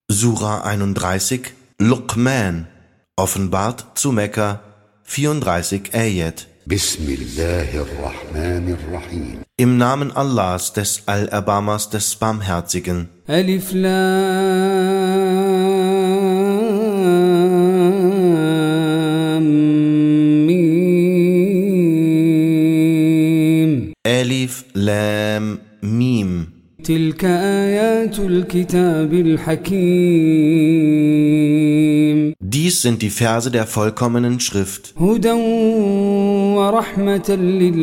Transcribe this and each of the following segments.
Sura 31, Luqman, offenbart zu Mekka, 34 Ayat. Bismillahirrahmanirrahim. Im Namen Allahs, des Allerbarmers, des Barmherzigen. Alif Lam Mim. Alif Lam Mim. تلك آيات الكتاب الحكيم. Dies sind die Verse der vollkommenen Schrift. هدى ورحمة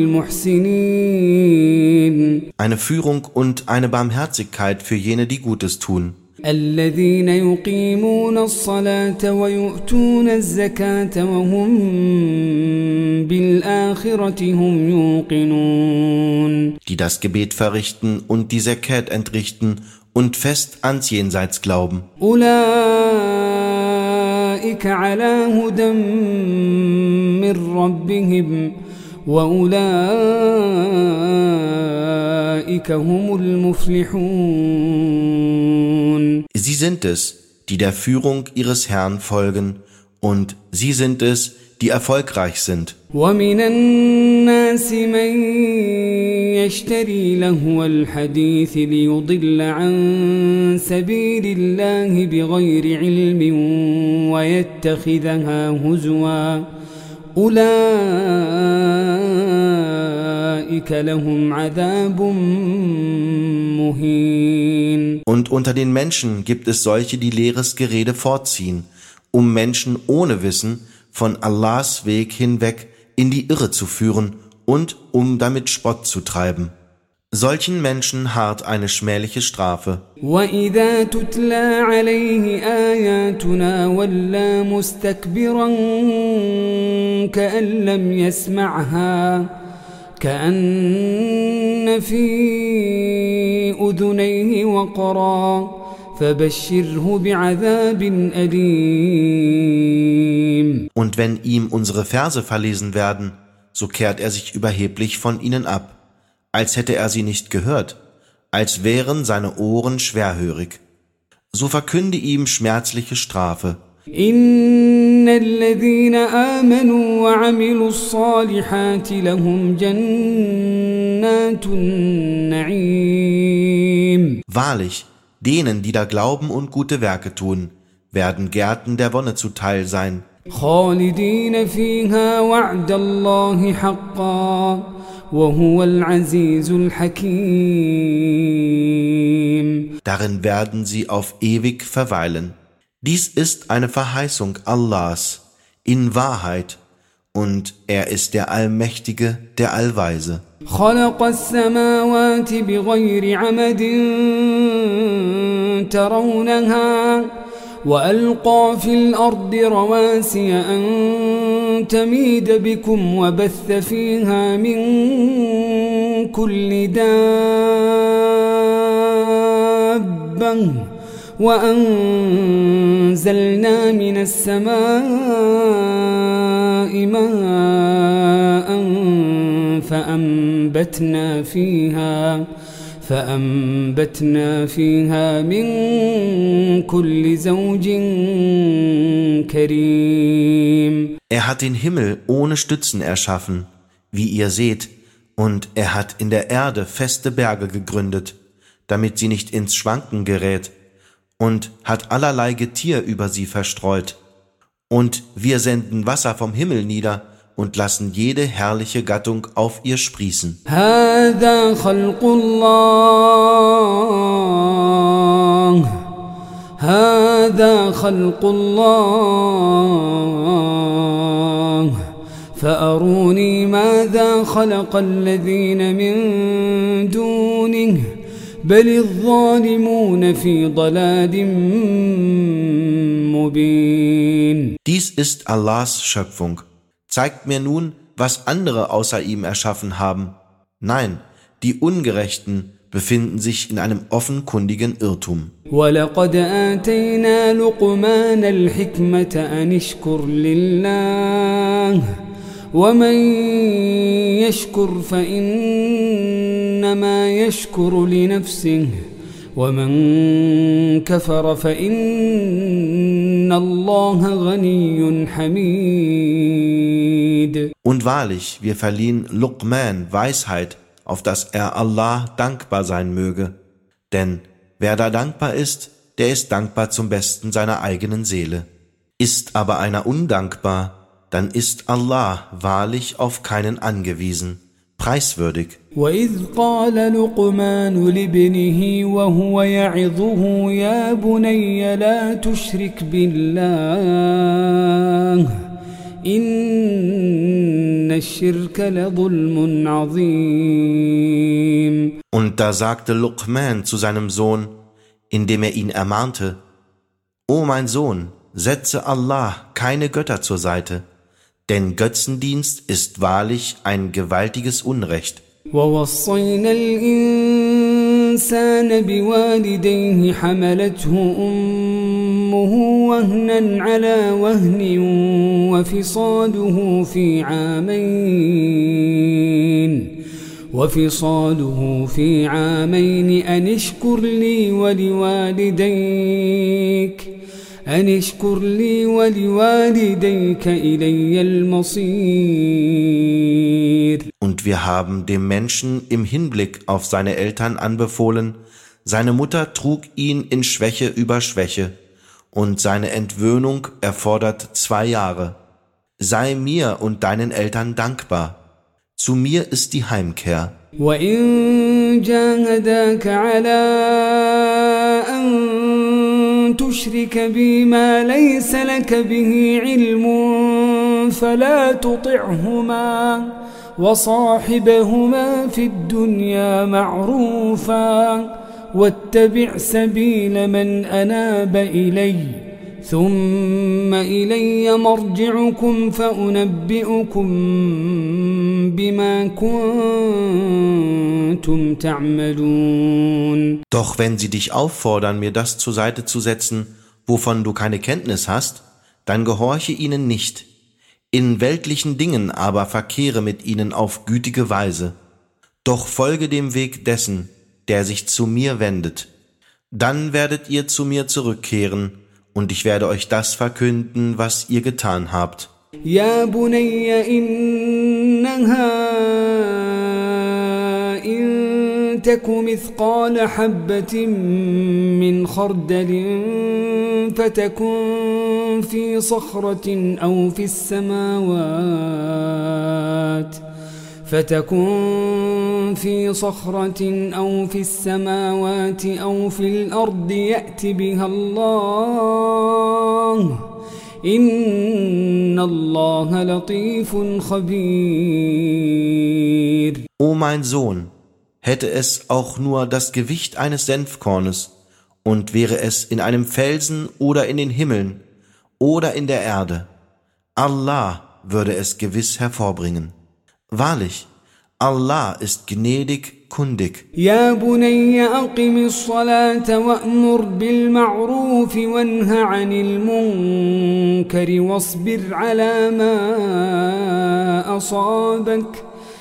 للمحسنين. Eine Führung und eine Barmherzigkeit für jene, die Gutes tun. الذين يقيمون الصلاة ويؤتون الزكاة وهم بالآخرة هم يوقنون. Die das Gebet verrichten und die Zakat entrichten und fest ans Jenseits glauben. أولئك على هدى من ربهم وأولئك هم المفلحون. Sie sind es, die der Führung ihres Herrn folgen, und sie sind es, die erfolgreich sind. ومن الناس من يشتري لهو الحديث ليضل عن سبيل الله بغير علم ويتخذها هزوا أولئك لهم عذاب مهين. Und unter den Menschen gibt es solche, die leeres Gerede vorziehen, um Menschen ohne Wissen von Allahs Weg hinweg in die Irre zu führen und um damit Spott zu treiben. Solchen Menschen harrt eine schmähliche Strafe. وَإِذَا تُتْلَى عَلَيْهِ آيَاتُنَا وَلَّى مُسْتَكْبِرًا كَأَن لَّمْ يَسْمَعْهَا كَأَنَّ فِي أُذُنَيْهِ وَقْرًا فَبَشِّرْهُ بِعَذَابٍ أَلِيمٍ. Und wenn ihm unsere Verse verlesen werden, so kehrt er sich überheblich von ihnen ab, als hätte er sie nicht gehört, als wären seine Ohren schwerhörig. So verkünde ihm schmerzliche Strafe. إِنَّ الَّذِينَ آمَنُوا وَعَمِلُوا الصَّالِحَاتِ لَهُمْ جَنَّاتُ النَّعِيمِ. Wahrlich, denen, die da glauben und gute Werke tun, werden Gärten der Wonne zuteil sein. خالدين فيها وعد الله حقا وهو العزيز الحكيم. Darin werden sie auf ewig verweilen. Dies ist eine Verheißung Allahs in Wahrheit, und er ist der Allmächtige, der Allweise. خلق السماوات بغير عمد ترونها وألقى في الأرض رواسي أن تميد بكم وبث فيها من كل دابة وأنزلنا من السماء ماء فأنبتنا فيها من كل زوج كريم. Er hat den Himmel ohne Stützen erschaffen, wie ihr seht, und er hat in der Erde feste Berge gegründet, damit sie nicht ins Schwanken gerät, und hat allerlei Getier über sie verstreut. Und wir senden Wasser vom Himmel nieder und lassen jede herrliche Gattung auf ihr sprießen. هذا خلق الله فأروني ماذا خلق الذين من دونه بل الظالمون في ضلال مبين. Dies ist Allahs Schöpfung. Zeigt mir nun, was andere außer ihm erschaffen haben. Nein, die Ungerechten befinden sich in einem offenkundigen Irrtum. وَلَقَدْ آتَيْنَا لُقْمَانَ الْحِكْمَةَ أَنِ اشْكُرْ لِلَّهِ وَمَنْ يَشْكُرْ فَإِنَّمَا يَشْكُرُ لِنَفْسِهِ ومن كفر فإن الله غني حميد. Und wahrlich, wir verliehen Luqman Weisheit, auf dass er Allah dankbar sein möge. Denn wer da dankbar ist, der ist dankbar zum Besten seiner eigenen Seele. Ist aber einer undankbar, dann ist Allah wahrlich auf keinen angewiesen, preiswürdig. وَإِذْ قَالَ لُقْمَانُ لِابْنِهِ وَهُوَ يَعِظُهُ يَا بُنَيَّ لَا تُشْرِكْ بِاللَّهِ إِنَّ الشِّرْكَ لَظُلْمٌ عَظِيمٌ. Und da sagte Luqman zu seinem Sohn, indem er ihn ermahnte: O mein Sohn, setze Allah keine Götter zur Seite, denn Götzendienst ist wahrlich ein gewaltiges Unrecht. وَوَصَّيْنَا الْإِنسَانَ بِوَالِدَيْهِ حَمَلَتْهُ أُمُّهُ وَهْنًا عَلَى وَهْنٍ وَفِصَالُهُ في عامين أن اشكر لي ولوالديك إلي المصير. Und wir haben dem Menschen im Hinblick auf seine Eltern anbefohlen, seine Mutter trug ihn in Schwäche über Schwäche, und seine Entwöhnung erfordert 2 Jahre. Sei mir und deinen Eltern dankbar. Zu mir ist die Heimkehr. وَإِن جَاهَدَاكَ عَلَىٰ أَن تُشْرِكَ بِي مَا لَيْسَ لَكَ بِهِ عِلْمٌ فَلَا تُطِعْهُمَا وَصَاحِبْهُمَا فِي الدُّنْيَا مَعْرُوفًا وَاتَّبِعْ سَبِيلَ مَنْ أَنَابَ إِلَيَّ ثُمَّ إِلَيَّ مَرْجِعُكُمْ فَأُنَبِّئُكُم بِمَا كُنتُمْ تَعْمَلُونَ. Doch wenn sie dich auffordern, mir das zur Seite zu setzen, wovon du keine Kenntnis hast, dann gehorche ihnen nicht. In weltlichen Dingen aber verkehre mit ihnen auf gütige Weise. Doch folge dem Weg dessen, der sich zu mir wendet. Dann werdet ihr zu mir zurückkehren, und ich werde euch das verkünden, was ihr getan habt. يا بني إنها إن تك مثقال حبة من خردل فتكن في صخرة أو في السماوات أو في الأرض يأت بها الله إن الله لطيف خبير. O mein Sohn, hätte es auch nur das Gewicht eines Senfkornes, und wäre es in einem Felsen oder in den Himmeln oder in der Erde, Allah würde es gewiss hervorbringen. Wahrlich, Allah ist gnädig, kundig. يا بني أقم الصلاة وأمر بالمعروف وانه عن المنكر واصبر على ما أصابك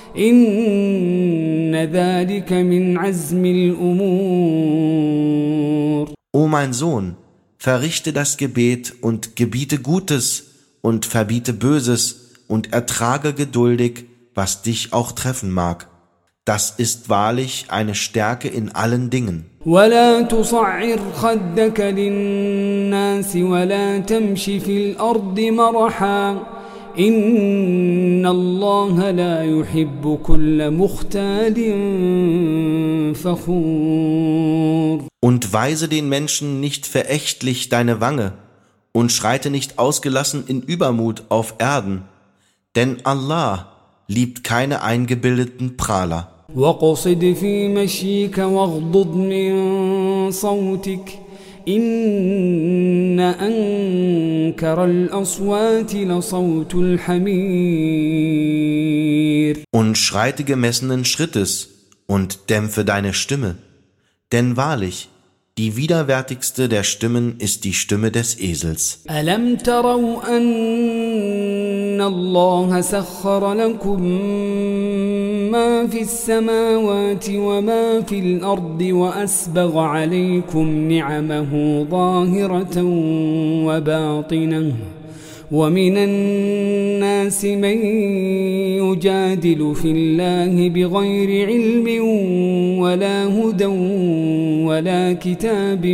إن ذلك من عزم الأمور. O mein Sohn, verrichte das Gebet und gebiete Gutes und verbiete Böses und ertrage geduldig, was dich auch treffen mag. Das ist wahrlich eine Stärke in allen Dingen. ولا تصعر خدك للناس ولا تمش في الأرض مرحا إن الله لا يحب كل مختال فخور. Und weise den Menschen nicht verächtlich deine Wange und schreite nicht ausgelassen in Übermut auf Erden, denn Allah liebt keine eingebildeten Prahler. وَقْصِدْ فِي مَشْيِكَ وَاغْضُضْ مِنْ صَوْتِكَ إِنَّ أَنْكَرَ الْأَصْوَاتِ لَصَوْتُ الْحَمِيرِ. Und schreite gemessenen Schrittes und dämpfe deine Stimme, denn wahrlich, die widerwärtigste der Stimmen ist die Stimme des Esels. أَلَمْ تَرَوْا أَنَّ اللَّهَ سَخَّرَ لَكُمْ ما في السماوات وما في الأرض وأسبغ عليكم نعمه ظاهرة وباطنة ومن الناس من يجادل في الله بغير علم ولا هدى ولا كتاب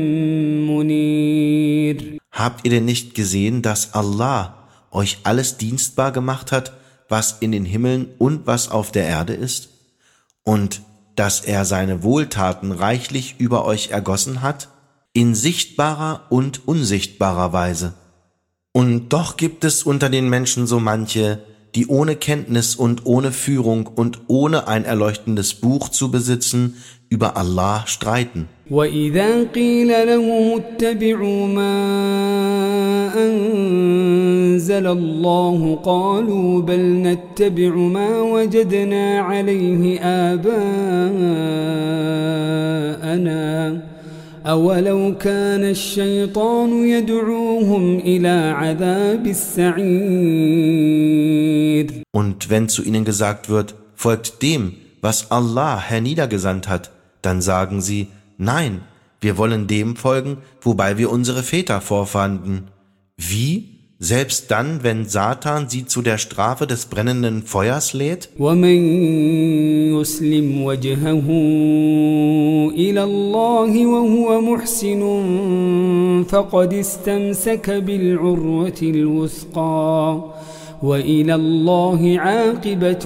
منير. Habt ihr denn nicht gesehen, dass Allah euch alles dienstbar gemacht hat, was in den Himmeln und was auf der Erde ist? Und dass er seine Wohltaten reichlich über euch ergossen hat, in sichtbarer und unsichtbarer Weise. Und doch gibt es unter den Menschen so manche, die ohne Kenntnis und ohne Führung und ohne ein erleuchtendes Buch zu besitzen, über Allah streiten. وَإِذَا قِيلَ لَهُمُ اتَّبِعُوا مَا أَنزَلَ اللَّهُ قَالُوا بَلْ نَتَّبِعُ مَا وَجَدْنَا عَلَيْهِ آبَاءَنَا أَوَلَوْ كَانَ الشَّيْطَانُ يَدْعُوهُمْ إِلَى عَذَابِ السَّعِيرِ. Und wenn zu ihnen gesagt wird, folgt dem, was Allah herniedergesandt hat, dann sagen sie, nein, wir wollen dem folgen, wobei wir unsere Väter vorfanden. Wie? Selbst dann, wenn Satan sie zu der Strafe des brennenden Feuers lädt? وَمَن يُسْلِمْ وَجْهَهُ إِلَى اللَّهِ وَهُوَ مُحْسِنٌ فَقَدِ اسْتَمْسَكَ بِالْعُرْوَةِ الْوُثْقَى وَإِلَى اللَّهِ عَاقِبَةُ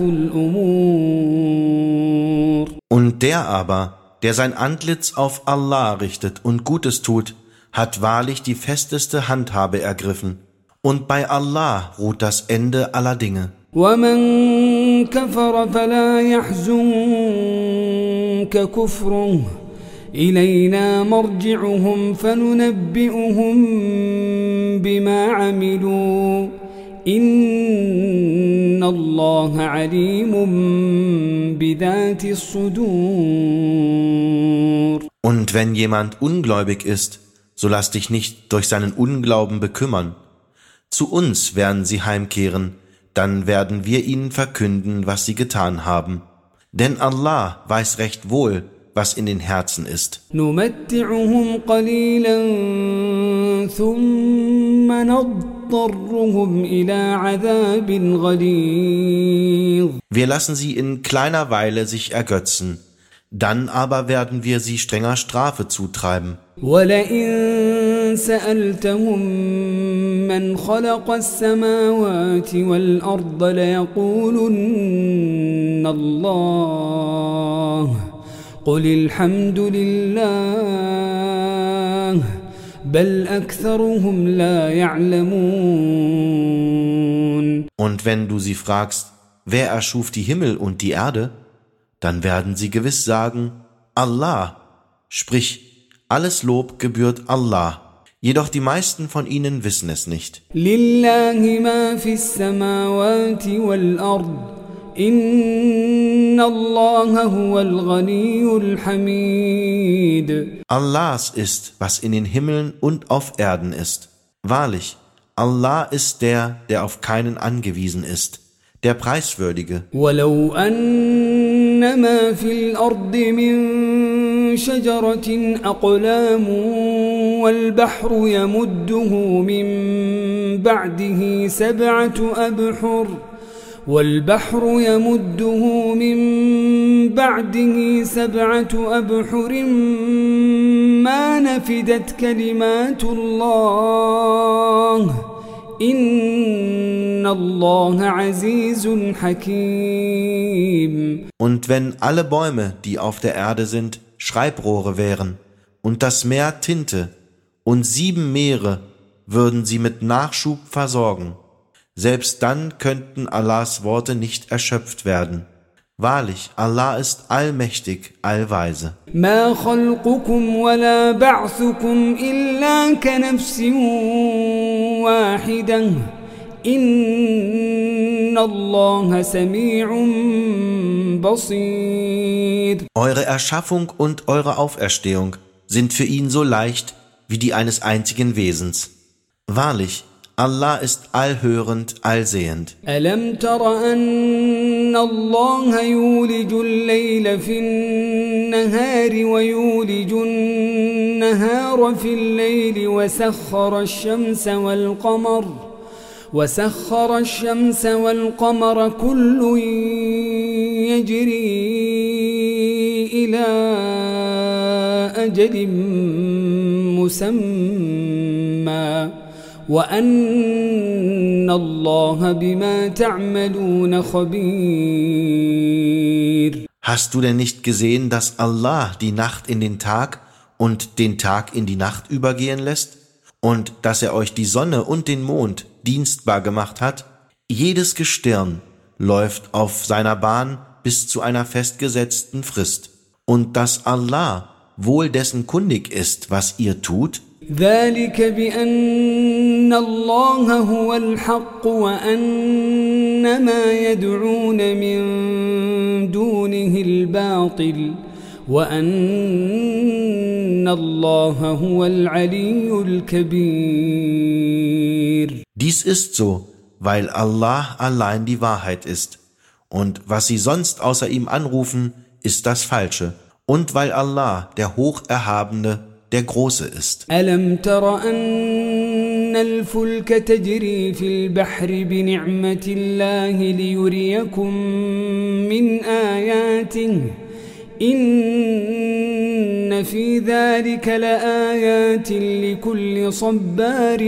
الْأُمُورِ. Und der aber, der sein Antlitz auf Allah richtet und Gutes tut, hat wahrlich die festeste Handhabe ergriffen. Und bei Allah ruht das Ende aller Dinge. وَمَن كَفَرَ فَلَا يَحْزُنكَ كُفْرُهُ إِلَيْنَا مَرْجِعُهُمْ فَنُنَبِّئُهُم بِمَا عَمِلُوا إِنَّ اللَّهَ عَلِيمٌ بِذَاتِ الصُّدُورِ. Und wenn jemand ungläubig ist, so lass dich nicht durch seinen Unglauben bekümmern. Zu uns werden sie heimkehren, dann werden wir ihnen verkünden, was sie getan haben. Denn Allah weiß recht wohl, was in den Herzen ist. نُمَتِّعُهُمْ قَلِيلًا ثُمَّ نَضْطَرُّهُمْ إِلَى عَذَابٍ غَلِيظٍ. Wir lassen sie in kleiner Weile sich ergötzen, dann aber werden wir sie strenger Strafe zutreiben. وَلَئِن سَأَلْتَهُم مَّنْ خَلَقَ السَّمَاوَاتِ وَالْأَرْضَ لَيَقُولُنَّ اللَّهُ قُلِ الْحَمْدُ لِلَّهِ بَلْ أَكْثَرُهُمْ لَا يَعْلَمُونَ. Und wenn du sie fragst, wer erschuf die Himmel und die Erde, dann werden sie gewiss sagen, Allah, sprich, alles Lob gebührt Allah. Jedoch die meisten von ihnen wissen es nicht. لِلَّهِ مَا فِي السَّمَاوَاتِ وَالْأَرْضِ إِنَّ اللَّهَ هُوَ الْغَنِيُّ الْحَمِيدُ. Allahs ist, was in den Himmeln und auf Erden ist. Wahrlich, Allah ist der, der auf keinen angewiesen ist, der Preiswürdige. وَلَوْ أَنَّ مَا فِي الْأَرْضِ مِن شَجَرَةٍ أَقْلَامٌ وَالْبَحْرُ يَمُدُّهُ مِن بَعْدِهِ سَبْعَةُ أَبْحُرٍ مَا نَفِدَتْ كَلِمَاتُ اللَّهِ إِنَّ اللَّهَ عَزِيزٌ حَكِيمٌ. Und wenn alle Bäume, die auf der Erde sind, Schreibrohre wären, und das Meer Tinte, und 7 Meere würden sie mit Nachschub versorgen, selbst dann könnten Allahs Worte nicht erschöpft werden. Wahrlich, Allah ist allmächtig, allweise. ما خلقكم ولا بعثكم إلا كنفس واحدة إن الله سميع بصير. Eure Erschaffung und eure Auferstehung sind für ihn so leicht wie die eines einzigen Wesens. Wahrlich, Allah ist allhörend, allsehend. ألم تر أن الله يولج الليل في النهار ويولج النهار في الليل وسخر الشمس والقمر كل يجري إلى أجل مسمى وأن الله بما تعملون خبير. Hast du denn nicht gesehen, dass Allah die Nacht in den Tag und den Tag in die Nacht übergehen lässt? Und dass er euch die Sonne und den Mond dienstbar gemacht hat? Jedes Gestirn läuft auf seiner Bahn bis zu einer festgesetzten Frist. Und dass Allah wohl dessen kundig ist, was ihr tut? ذلك بأن الله هو الحق وأن ما يدعون من دونه الباطل وأن الله هو العلي الكبير. Dies ist so, weil Allah allein die Wahrheit ist. Und was sie sonst außer ihm anrufen, ist das Falsche. Und weil Allah, der Hocherhabene, der Große ist. ألم تر أن الفلك تجري في البحر بنعمة الله ليريكم من آياته إن في ذلك لآيات لكل صبار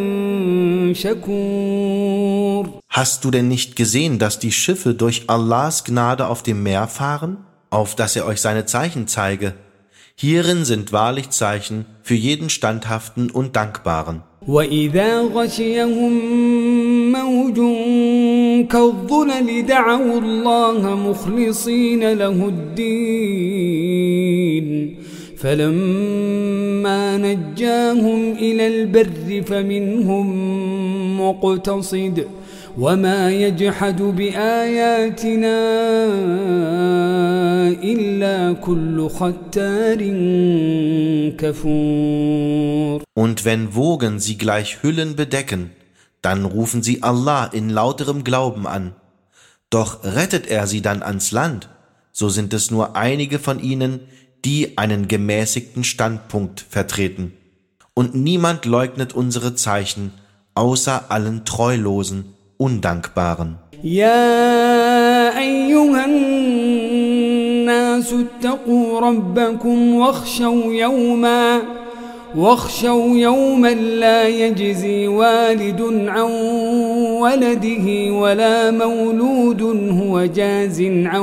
شكور. Hast du denn nicht gesehen, dass die Schiffe durch Allahs Gnade auf dem Meer fahren, auf dass er euch seine Zeichen zeige? Hierin sind wahrlich Zeichen für jeden Standhaften und Dankbaren. وَإِذَا غَشِيَهُم مَّوْجٌ كَالظُّلَلِ دَعَوُا اللَّهَ مُخْلِصِينَ لَهُ الدِّينَ فَلَمَّا نَجَّاهُمْ إِلَى الْبَرِّ فَمِنْهُم مُّقْتَصِدٌ وما يجحد بآياتنا إلا كل ختار كفور. Und wenn Wogen sie gleich Hüllen bedecken, dann rufen sie Allah in lauterem Glauben an. Doch rettet er sie dann ans Land, so sind es nur einige von ihnen, die einen gemäßigten Standpunkt vertreten. Und niemand leugnet unsere Zeichen, außer allen Treulosen, Undankbaren. يا أيها الناس اتقوا ربكم واخشوا يوما لا يجزي والد عن ولده ولا مولود هو جاز عن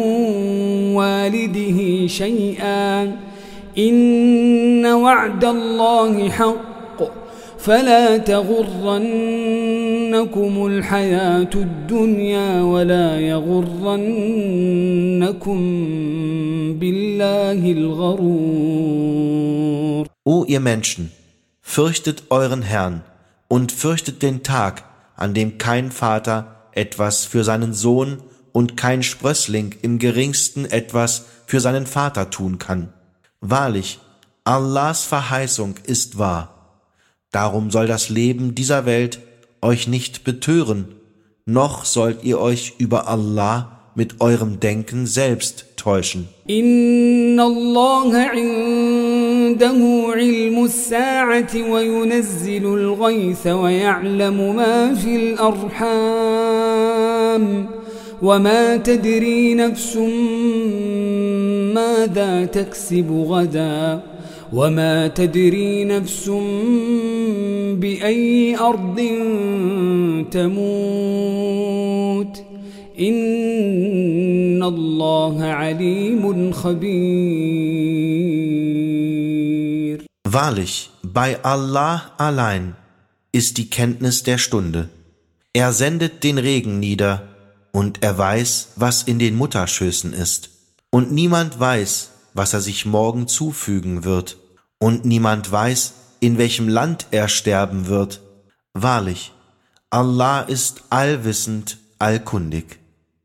والده شيئا إن وعد الله حق فلا تغرنكم الحياة الدنيا ولا يغرنكم بالله الغرور. O ihr Menschen, fürchtet euren Herrn und fürchtet den Tag, an dem kein Vater etwas für seinen Sohn und kein Sprössling im geringsten etwas für seinen Vater tun kann. Wahrlich, Allahs Verheißung ist wahr. Darum soll das Leben dieser Welt euch nicht betören, noch sollt ihr euch über Allah mit eurem Denken selbst täuschen. Inna Allah indahu ilmu as-sa'ati wa yunazzilu al-ghaytha wa ya'lamu ma fil arham wa ma tadri nafsun madha taksibu ghadan وما تدري نفس بأي أرض تموت إن الله عليم خبير. Wahrlich, bei Allah allein ist die Kenntnis der Stunde. Er sendet den Regen nieder und er weiß, was in den Mutterschößen ist. Und niemand weiß, was er sich morgen zufügen wird. Und niemand weiß, in welchem Land er sterben wird. Wahrlich, Allah ist allwissend, allkundig.